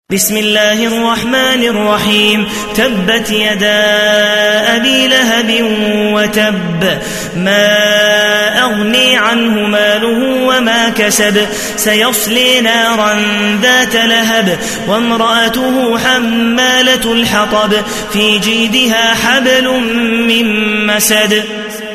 بسم الله الرحمن الرحيم. تبت يدا أبي لهب وتب، ما أغني عنه ماله وما كسب، سيصلي نارا ذات لهب وامرأته حمالة الحطب، في جيدها حبل من مسد.